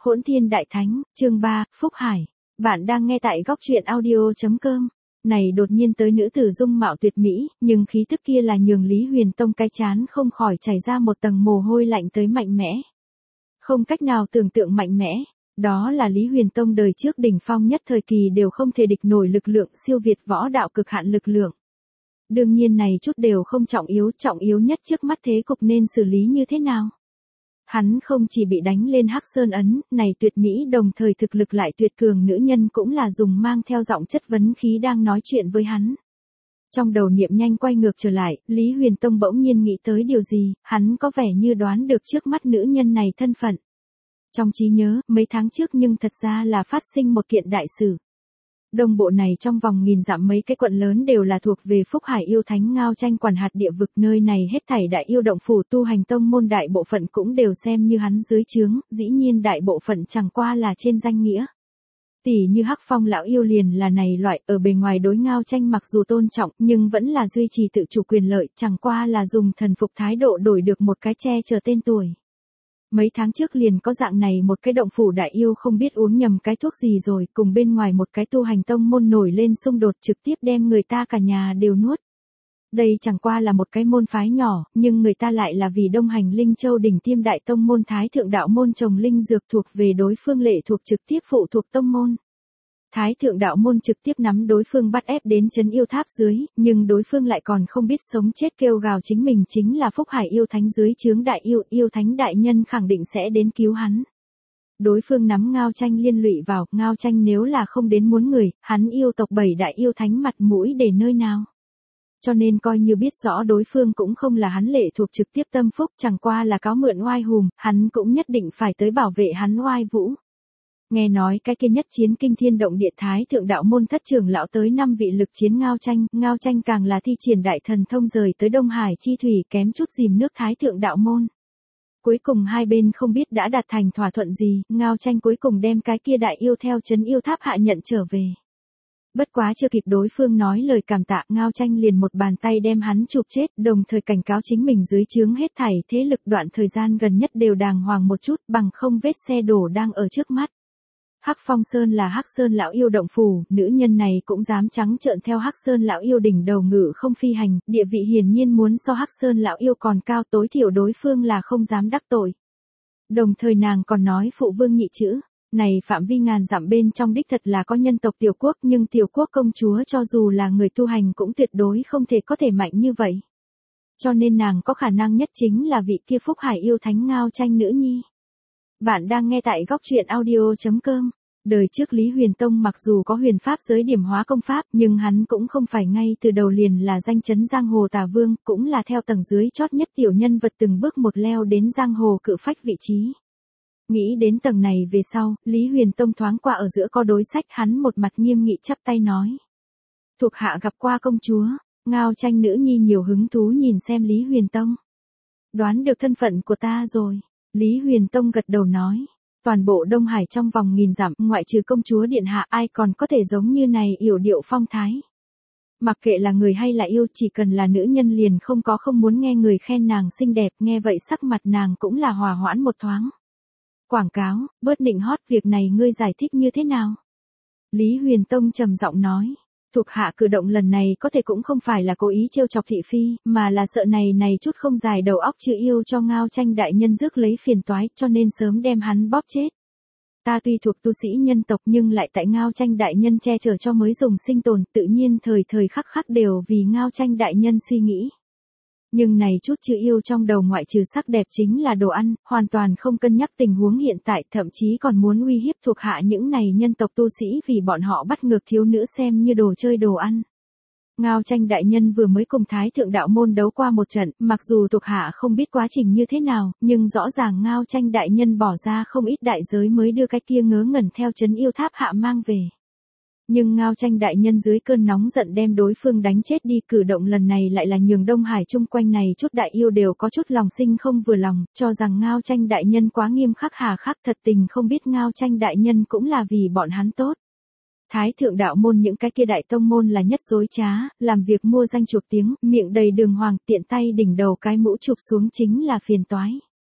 Hỗn Thiên Đại Thánh, chương 3, Phúc Hải. Bạn đang nghe tại góc truyện audio.com. Này đột nhiên tới nữ tử dung mạo tuyệt mỹ, nhưng khí tức kia là nhường Lý Huyền Tông cái chán không khỏi chảy ra một tầng mồ hôi lạnh tới mạnh mẽ. Không cách nào tưởng tượng mạnh mẽ, đó là Lý Huyền Tông đời trước đỉnh phong nhất thời kỳ đều không thể địch nổi lực lượng siêu việt võ đạo cực hạn lực lượng. Đương nhiên này chút đều không trọng yếu nhất trước mắt thế cục nên xử lý như thế nào. Hắn không chỉ bị đánh lên Hắc Sơn ấn, này tuyệt mỹ đồng thời thực lực lại tuyệt cường nữ nhân cũng là dùng mang theo giọng chất vấn khí đang nói chuyện với hắn. Trong đầu niệm nhanh quay ngược trở lại, Lý Huyền Tông bỗng nhiên nghĩ tới điều gì, hắn có vẻ như đoán được trước mắt nữ nhân này thân phận. Trong trí nhớ, mấy tháng trước nhưng thật ra là phát sinh một kiện đại sự. Đông bộ này trong vòng nghìn dặm mấy cái quận lớn đều là thuộc về Phúc Hải yêu thánh Ngao Tranh quản hạt địa vực, nơi này hết thảy đại yêu động phủ tu hành tông môn đại bộ phận cũng đều xem như hắn dưới trướng, dĩ nhiên đại bộ phận chẳng qua là trên danh nghĩa. Tỷ như Hắc Phong lão yêu liền là này loại, ở bề ngoài đối Ngao Tranh mặc dù tôn trọng nhưng vẫn là duy trì tự chủ quyền lợi, chẳng qua là dùng thần phục thái độ đổi được một cái che chở tên tuổi. Mấy tháng trước liền có dạng này một cái động phủ đại yêu không biết uống nhầm cái thuốc gì rồi, cùng bên ngoài một cái tu hành tông môn nổi lên xung đột trực tiếp đem người ta cả nhà đều nuốt. Đây chẳng qua là một cái môn phái nhỏ, nhưng người ta lại là vì Đông Hành Linh Châu đỉnh tiêm đại tông môn Thái Thượng Đạo môn trồng linh dược thuộc về đối phương lệ thuộc trực tiếp phụ thuộc tông môn. Thái Thượng Đạo môn trực tiếp nắm đối phương bắt ép đến trấn yêu tháp dưới, nhưng đối phương lại còn không biết sống chết kêu gào chính mình chính là Phúc Hải yêu thánh dưới trướng đại yêu thánh đại nhân khẳng định sẽ đến cứu hắn. Đối phương nắm Ngao Tranh liên lụy vào, Ngao Tranh nếu là không đến muốn người, hắn yêu tộc 7 đại yêu thánh mặt mũi để nơi nào. Cho nên coi như biết rõ đối phương cũng không là hắn lệ thuộc trực tiếp tâm phúc, chẳng qua là cáo mượn oai hùm, hắn cũng nhất định phải tới bảo vệ hắn oai vũ. Nghe nói cái kia nhất chiến kinh thiên động địa Thái Thượng Đạo môn thất trưởng lão tới 5 vị lực chiến Ngao Tranh càng là thi triển đại thần thông rời tới Đông Hải chi thủy kém chút dìm nước Thái Thượng Đạo môn. Cuối cùng hai bên không biết đã đạt thành thỏa thuận gì, Ngao Tranh cuối cùng đem cái kia đại yêu theo trấn yêu tháp hạ nhận trở về. Bất quá chưa kịp đối phương nói lời cảm tạ, Ngao Tranh liền một bàn tay đem hắn chụp chết, đồng thời cảnh cáo chính mình dưới trướng hết thảy thế lực đoạn thời gian gần nhất đều đàng hoàng một chút, bằng không vết xe đổ đang ở trước mắt. Hắc Phong Sơn là Hắc Sơn lão yêu động phủ, nữ nhân này cũng dám trắng trợn theo Hắc Sơn lão yêu đỉnh đầu ngự không phi hành, địa vị hiển nhiên muốn so Hắc Sơn lão yêu còn cao, tối thiểu đối phương là không dám đắc tội. Đồng thời nàng còn nói phụ vương nhị chữ, này phạm vi ngàn dặm bên trong đích thật là có nhân tộc tiểu quốc, nhưng tiểu quốc công chúa cho dù là người tu hành cũng tuyệt đối không thể có thể mạnh như vậy. Cho nên nàng có khả năng nhất chính là vị kia Phúc Hải yêu thánh Ngao Tranh nữ nhi. Bạn đang nghe tại góc truyện audio.com. Đời trước Lý Huyền Tông mặc dù có huyền pháp giới điểm hóa công pháp, nhưng hắn cũng không phải ngay từ đầu liền là danh chấn giang hồ tà vương, cũng là theo tầng dưới chót nhất tiểu nhân vật từng bước một leo đến giang hồ cự phách vị trí. Nghĩ đến tầng này về sau, Lý Huyền Tông thoáng qua ở giữa có đối sách, hắn một mặt nghiêm nghị chắp tay nói. Thuộc hạ gặp qua công chúa. Ngao Tranh nữ nhi nhiều hứng thú nhìn xem Lý Huyền Tông. Đoán được thân phận của ta rồi. Lý Huyền Tông gật đầu nói. Toàn bộ Đông Hải trong vòng nghìn dặm, ngoại trừ công chúa điện hạ, ai còn có thể giống như này yểu điệu phong thái. Mặc kệ là người hay là yêu, chỉ cần là nữ nhân liền không muốn nghe người khen nàng xinh đẹp, nghe vậy sắc mặt nàng cũng là hòa hoãn một thoáng. Quảng cáo, bớt nịnh hót, việc này ngươi giải thích như thế nào? Lý Huyền Tông trầm giọng nói. Thuộc hạ cử động lần này có thể cũng không phải là cố ý trêu chọc thị phi, mà là sợ này chút không dài đầu óc chữ yêu cho Ngao Tranh đại nhân rước lấy phiền toái, cho nên sớm đem hắn bóp chết. Ta tuy thuộc tu sĩ nhân tộc nhưng lại tại Ngao Tranh đại nhân che chở cho mới dùng sinh tồn, tự nhiên thời khắc đều vì Ngao Tranh đại nhân suy nghĩ. Nhưng này chút chữ yêu trong đầu ngoại trừ sắc đẹp chính là đồ ăn, hoàn toàn không cân nhắc tình huống hiện tại, thậm chí còn muốn uy hiếp thuộc hạ những này nhân tộc tu sĩ vì bọn họ bắt ngược thiếu nữ xem như đồ chơi đồ ăn. Ngao Tranh đại nhân vừa mới cùng Thái Thượng Đạo môn đấu qua một trận, mặc dù thuộc hạ không biết quá trình như thế nào, nhưng rõ ràng Ngao Tranh đại nhân bỏ ra không ít đại giới mới đưa cái kia ngớ ngẩn theo trấn yêu tháp hạ mang về. Nhưng Ngao Tranh đại nhân dưới cơn nóng giận đem đối phương đánh chết đi, cử động lần này lại là nhường Đông Hải chung quanh này chút đại yêu đều có chút lòng sinh không vừa lòng, cho rằng Ngao Tranh đại nhân quá nghiêm khắc hà khắc, thật tình không biết Ngao Tranh đại nhân cũng là vì bọn hắn tốt. Thái Thượng Đạo môn những cái kia đại tông môn là nhất dối trá, làm việc mua danh chuộc tiếng, miệng đầy đường hoàng, tiện tay đỉnh đầu cái mũ chụp xuống chính là phiền toái.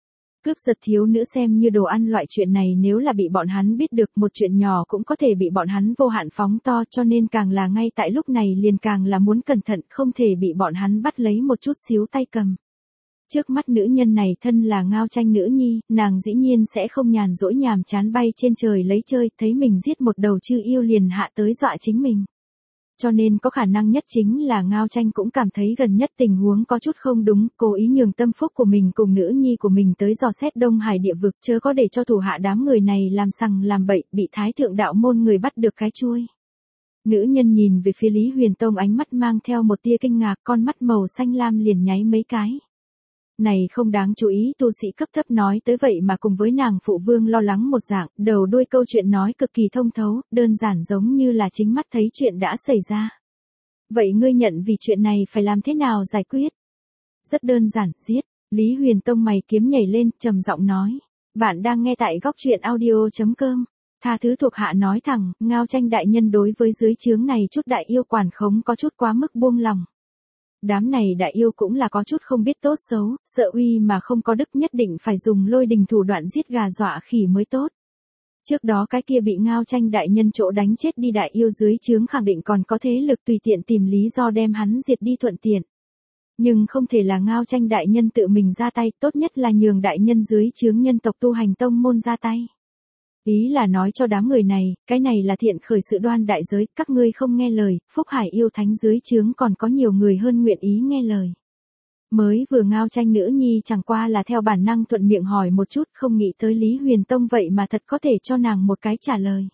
Cướp giật thiếu nữ xem như đồ ăn loại chuyện này nếu là bị bọn hắn biết được một chuyện nhỏ cũng có thể bị bọn hắn vô hạn phóng to cho nên càng là ngay tại lúc này liền càng là muốn cẩn thận không thể bị bọn hắn bắt lấy một chút xíu tay cầm. Trước mắt nữ nhân này thân là Ngao Tranh nữ nhi, nàng dĩ nhiên sẽ không nhàn rỗi nhàm chán bay trên trời lấy chơi, thấy mình giết một đầu chư yêu liền hạ tới dọa chính mình. Cho nên có khả năng nhất chính là Ngao Tranh cũng cảm thấy gần nhất tình huống có chút không đúng, cố ý nhường tâm phúc của mình cùng nữ nhi của mình tới dò xét Đông Hải địa vực, chớ có để cho thủ hạ đám người này làm sằng làm bậy, bị Thái thượng đạo môn người bắt được cái chuôi. Nữ nhân nhìn về phía Lý Huyền Tông ánh mắt mang theo một tia kinh ngạc, con mắt màu xanh lam liền nháy mấy cái. Này không đáng chú ý, tu sĩ cấp thấp nói tới vậy mà cùng với nàng phụ vương lo lắng một dạng, đầu đuôi câu chuyện nói cực kỳ thông thấu, đơn giản giống như là chính mắt thấy chuyện đã xảy ra. Vậy ngươi nhận vì chuyện này phải làm thế nào giải quyết? Rất đơn giản, giết. Lý Huyền Tông mày kiếm nhảy lên, trầm giọng nói. Bạn đang nghe tại góc truyện audio.com. Tha thứ thuộc hạ nói thẳng, Ngao Tranh đại nhân đối với dưới trướng này chút đại yêu quản khống có chút quá mức buông lòng. Đám này đại yêu cũng là có chút không biết tốt xấu, sợ uy mà không có đức nhất định phải dùng lôi đình thủ đoạn giết gà dọa khỉ mới tốt. Trước đó cái kia bị Ngao Tranh đại nhân chỗ đánh chết đi đại yêu dưới trướng khẳng định còn có thế lực tùy tiện tìm lý do đem hắn diệt đi thuận tiện. Nhưng không thể là Ngao Tranh đại nhân tự mình ra tay, tốt nhất là nhường đại nhân dưới trướng nhân tộc tu hành tông môn ra tay. Ý là nói cho đám người này, cái này là thiện khởi sự đoan đại giới, các ngươi không nghe lời, Phúc Hải yêu thánh dưới trướng còn có nhiều người hơn nguyện ý nghe lời. Mới vừa Ngao Tranh nữ nhi chẳng qua là theo bản năng thuận miệng hỏi một chút, không nghĩ tới Lý Huyền Tông vậy mà thật có thể cho nàng một cái trả lời.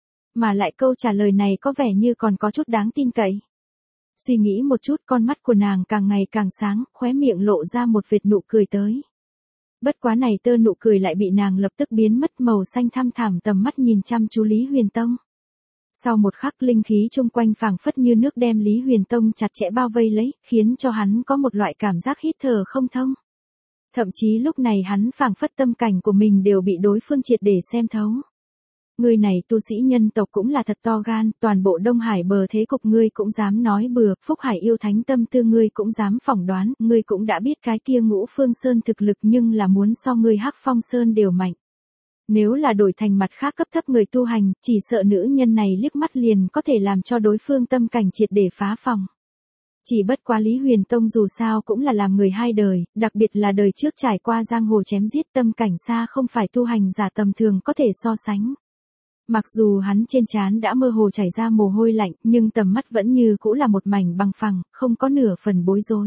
Mà lại câu trả lời này có vẻ như còn có chút đáng tin cậy. Suy nghĩ một chút, con mắt của nàng càng ngày càng sáng, khóe miệng lộ ra một vệt nụ cười tới. Bất quá này tơ nụ cười lại bị nàng lập tức biến mất, màu xanh thăm thẳm tầm mắt nhìn chăm chú Lý Huyền Tông. Sau một khắc linh khí chung quanh phảng phất như nước đem Lý Huyền Tông chặt chẽ bao vây lấy, khiến cho hắn có một loại cảm giác hít thở không thông. Thậm chí lúc này hắn phảng phất tâm cảnh của mình đều bị đối phương triệt để xem thấu. Người này tu sĩ nhân tộc cũng là thật to gan, toàn bộ Đông Hải bờ thế cục ngươi cũng dám nói bừa, Phúc Hải yêu thánh tâm tư ngươi cũng dám phỏng đoán, ngươi cũng đã biết cái kia Ngũ Phương Sơn thực lực nhưng là muốn so ngươi Hắc Phong Sơn đều mạnh. Nếu là đổi thành mặt khác cấp thấp người tu hành, chỉ sợ nữ nhân này liếc mắt liền có thể làm cho đối phương tâm cảnh triệt để phá phòng. Chỉ bất quá Lý Huyền Tông dù sao cũng là làm người hai đời, đặc biệt là đời trước trải qua giang hồ chém giết, tâm cảnh xa không phải tu hành giả tầm thường có thể so sánh. Mặc dù hắn trên trán đã mơ hồ chảy ra mồ hôi lạnh, nhưng tầm mắt vẫn như cũ là một mảnh bằng phẳng, không có nửa phần bối rối.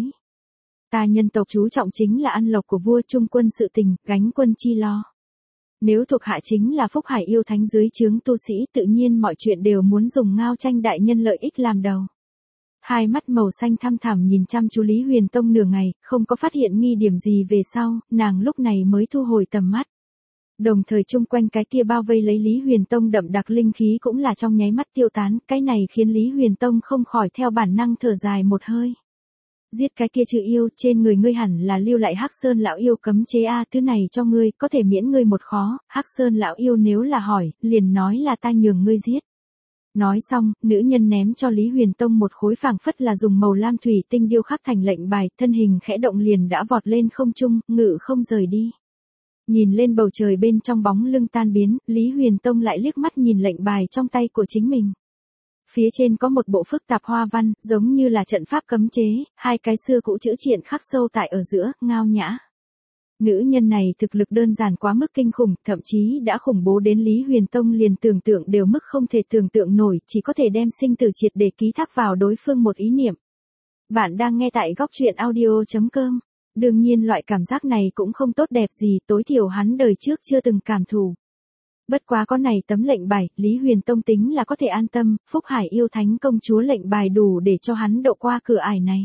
Ta nhân tộc chú trọng chính là ăn lộc của vua, trung quân sự tình, gánh quân chi lo. Nếu thuộc hạ chính là Phúc Hải yêu thánh dưới trướng tu sĩ, tự nhiên mọi chuyện đều muốn dùng Ngao Tranh đại nhân lợi ích làm đầu. Hai mắt màu xanh thăm thẳm nhìn chăm chú Lý Huyền Tông nửa ngày, không có phát hiện nghi điểm gì về sau, nàng lúc này mới thu hồi tầm mắt. Đồng thời chung quanh cái kia bao vây lấy Lý Huyền Tông đậm đặc linh khí cũng là trong nháy mắt tiêu tán, cái này khiến Lý Huyền Tông không khỏi theo bản năng thở dài một hơi. Giết cái kia trừ yêu, trên người ngươi hẳn là lưu lại Hắc Sơn lão yêu cấm chế a, thứ này cho ngươi, có thể miễn ngươi một khó, Hắc Sơn lão yêu nếu là hỏi, liền nói là ta nhường ngươi giết. Nói xong, nữ nhân ném cho Lý Huyền Tông một khối phảng phất là dùng màu lam thủy tinh điêu khắc thành lệnh bài, thân hình khẽ động liền đã vọt lên không trung, ngự không rời đi. Nhìn lên bầu trời bên trong bóng lưng tan biến, Lý Huyền Tông lại liếc mắt nhìn lệnh bài trong tay của chính mình. Phía trên có một bộ phức tạp hoa văn, giống như là trận pháp cấm chế, hai cái xưa cũ chữ triện khắc sâu tại ở giữa, ngao nhã. Nữ nhân này thực lực đơn giản quá mức kinh khủng, thậm chí đã khủng bố đến Lý Huyền Tông liền tưởng tượng đều mức không thể tưởng tượng nổi, chỉ có thể đem sinh tử triệt để ký thác vào đối phương một ý niệm. Bạn đang nghe tại góc truyện audio.com. Đương nhiên loại cảm giác này cũng không tốt đẹp gì, tối thiểu hắn đời trước chưa từng cảm thụ. Bất quá có này tấm lệnh bài, Lý Huyền Tông tính là có thể an tâm, Phúc Hải yêu thánh công chúa lệnh bài đủ để cho hắn độ qua cửa ải này.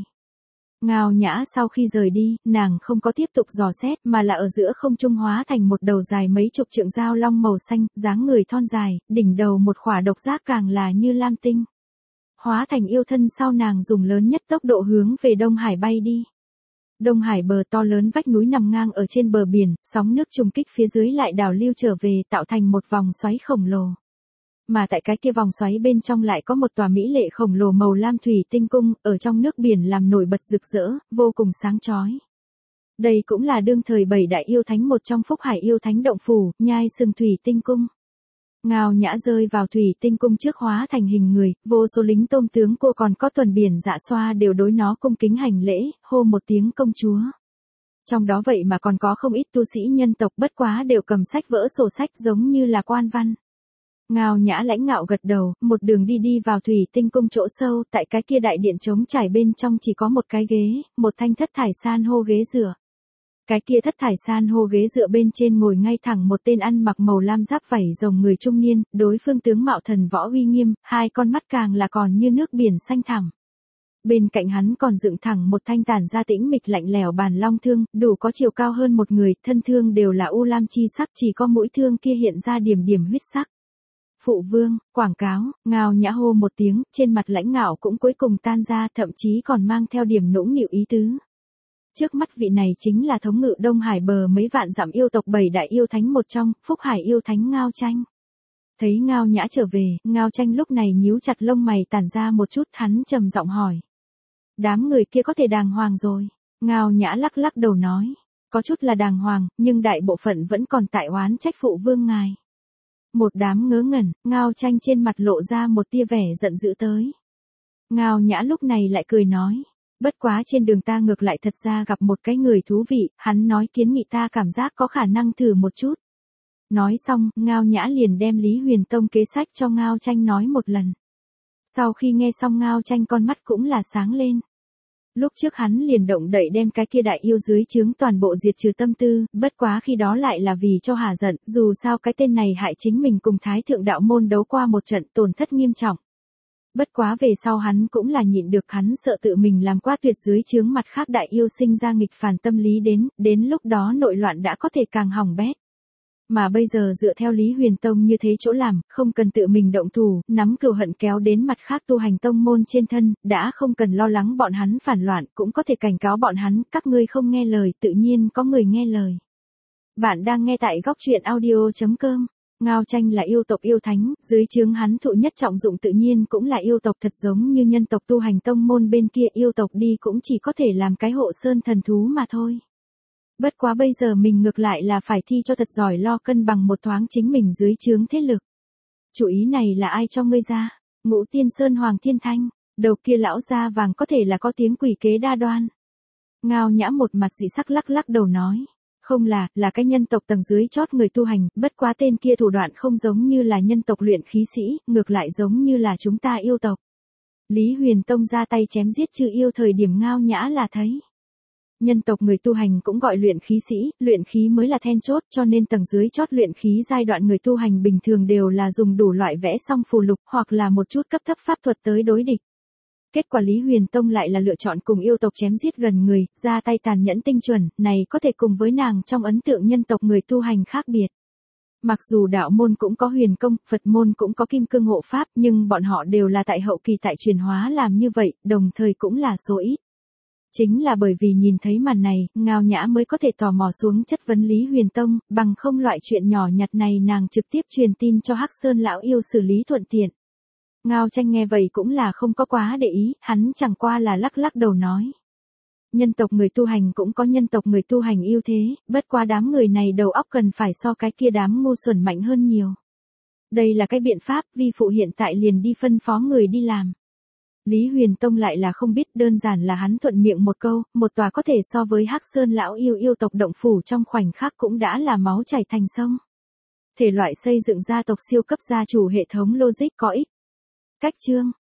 Ngao nhã sau khi rời đi, nàng không có tiếp tục dò xét mà là ở giữa không trung hóa thành một đầu dài mấy chục trượng dao long màu xanh, dáng người thon dài, đỉnh đầu một khỏa độc giác càng là như lam tinh. Hóa thành yêu thân sau nàng dùng lớn nhất tốc độ hướng về Đông Hải bay đi. Đông Hải bờ to lớn vách núi nằm ngang ở trên bờ biển, sóng nước trùng kích phía dưới lại đảo lưu trở về tạo thành một vòng xoáy khổng lồ. Mà tại cái kia vòng xoáy bên trong lại có một tòa mỹ lệ khổng lồ màu lam thủy tinh cung, ở trong nước biển làm nổi bật rực rỡ, vô cùng sáng chói. Đây cũng là đương thời 7 đại yêu thánh một trong Phúc Hải yêu thánh động phủ, nhai sừng thủy tinh cung. Ngao Nhã rơi vào thủy tinh cung trước hóa thành hình người, vô số lính tôm tướng cô còn có tuần biển dạ xoa đều đối nó cung kính hành lễ, hô một tiếng công chúa. Trong đó vậy mà còn có không ít tu sĩ nhân tộc, bất quá đều cầm sách vỡ sổ sách giống như là quan văn. Ngao Nhã lãnh ngạo gật đầu, một đường đi vào thủy tinh cung chỗ sâu, tại cái kia đại điện trống trải bên trong chỉ có một cái ghế, một thanh thất thải san hô ghế dựa. Cái kia thất thải san hô ghế dựa bên trên ngồi ngay thẳng một tên ăn mặc màu lam giáp vảy rồng người trung niên, đối phương tướng mạo thần võ uy nghiêm, hai con mắt càng là còn như nước biển xanh thẳm. Bên cạnh hắn còn dựng thẳng một thanh tản ra tĩnh mịch lạnh lẽo bàn long thương, đủ có chiều cao hơn một người, thân thương đều là u lam chi sắc, chỉ có mũi thương kia hiện ra điểm điểm huyết sắc. Phụ vương, quảng cáo, Ngao Nhã hô một tiếng, trên mặt lãnh ngạo cũng cuối cùng tan ra, thậm chí còn mang theo điểm nũng nịu ý tứ. Trước mắt vị này chính là thống ngự Đông Hải bờ mấy vạn dặm yêu tộc 7 đại yêu thánh một trong, Phúc Hải yêu thánh Ngao Tranh. Thấy Ngao Nhã trở về, Ngao Tranh lúc này nhíu chặt lông mày tản ra một chút, hắn trầm giọng hỏi. Đám người kia có thể đàng hoàng rồi. Ngao Nhã lắc lắc đầu nói. Có chút là đàng hoàng, nhưng đại bộ phận vẫn còn tại oán trách phụ vương ngài. Một đám ngớ ngẩn, Ngao Tranh trên mặt lộ ra một tia vẻ giận dữ tới. Ngao Nhã lúc này lại cười nói. Bất quá trên đường ta ngược lại thật ra gặp một cái người thú vị, hắn nói kiến nghị ta cảm giác có khả năng thử một chút. Nói xong, Ngao Nhã liền đem Lý Huyền Tông kế sách cho Ngao Tranh nói một lần. Sau khi nghe xong Ngao Tranh con mắt cũng là sáng lên. Lúc trước hắn liền động đậy đem cái kia đại yêu dưới trướng toàn bộ diệt trừ tâm tư, bất quá khi đó lại là vì cho hả giận, dù sao cái tên này hại chính mình cùng Thái Thượng Đạo Môn đấu qua một trận tổn thất nghiêm trọng. Bất quá về sau hắn cũng là nhịn được, hắn sợ tự mình làm quá tuyệt dưới trướng mặt khác đại yêu sinh ra nghịch phản tâm lý đến lúc đó nội loạn đã có thể càng hỏng bét. Mà bây giờ dựa theo Lý Huyền Tông như thế chỗ làm, không cần tự mình động thủ, nắm cừu hận kéo đến mặt khác tu hành tông môn trên thân, đã không cần lo lắng bọn hắn phản loạn, cũng có thể cảnh cáo bọn hắn, các ngươi không nghe lời, tự nhiên có người nghe lời. Bạn đang nghe tại góc truyện audio.com. Ngao Tranh là yêu tộc yêu thánh, dưới trướng hắn thụ nhất trọng dụng tự nhiên cũng là yêu tộc, thật giống như nhân tộc tu hành tông môn bên kia, yêu tộc đi cũng chỉ có thể làm cái hộ sơn thần thú mà thôi. Bất quá bây giờ mình ngược lại là phải thi cho thật giỏi lo cân bằng một thoáng chính mình dưới trướng thế lực. Chủ ý này là ai cho ngươi ra? Ngũ Tiên Sơn Hoàng Thiên Thanh, đầu kia lão da vàng có thể là có tiếng quỷ kế đa đoan. Ngao Nhã một mặt dị sắc lắc lắc đầu nói. Không là cái nhân tộc tầng dưới chót người tu hành, bất quá tên kia thủ đoạn không giống như là nhân tộc luyện khí sĩ, ngược lại giống như là chúng ta yêu tộc. Lý Huyền Tông ra tay chém giết chư yêu thời điểm Ngao Nhã là thấy. Nhân tộc người tu hành cũng gọi luyện khí sĩ, luyện khí mới là then chốt, cho nên tầng dưới chót luyện khí giai đoạn người tu hành bình thường đều là dùng đủ loại vẽ song phù lục hoặc là một chút cấp thấp pháp thuật tới đối địch. Kết quả Lý Huyền Tông lại là lựa chọn cùng yêu tộc chém giết gần người, ra tay tàn nhẫn tinh chuẩn, này có thể cùng với nàng trong ấn tượng nhân tộc người tu hành khác biệt. Mặc dù đạo môn cũng có huyền công, Phật môn cũng có kim cương hộ pháp, nhưng bọn họ đều là tại hậu kỳ tại truyền hóa làm như vậy, đồng thời cũng là số ít. Chính là bởi vì nhìn thấy màn này, Ngao Nhã mới có thể tò mò xuống chất vấn Lý Huyền Tông, bằng không loại chuyện nhỏ nhặt này nàng trực tiếp truyền tin cho Hắc Sơn lão yêu xử lý thuận tiện. Ngao Tranh nghe vậy cũng là không có quá để ý, hắn chẳng qua là lắc lắc đầu nói. Nhân tộc người tu hành cũng có nhân tộc người tu hành ưu thế, bất quá đám người này đầu óc cần phải so cái kia đám ngu xuẩn mạnh hơn nhiều. Đây là cái biện pháp, vi phụ hiện tại liền đi phân phó người đi làm. Lý Huyền Tông lại là không biết, đơn giản là hắn thuận miệng một câu, một tòa có thể so với Hắc Sơn lão yêu tộc động phủ trong khoảnh khắc cũng đã là máu chảy thành sông. Thể loại xây dựng gia tộc siêu cấp gia chủ hệ thống logic có ích. Cách chương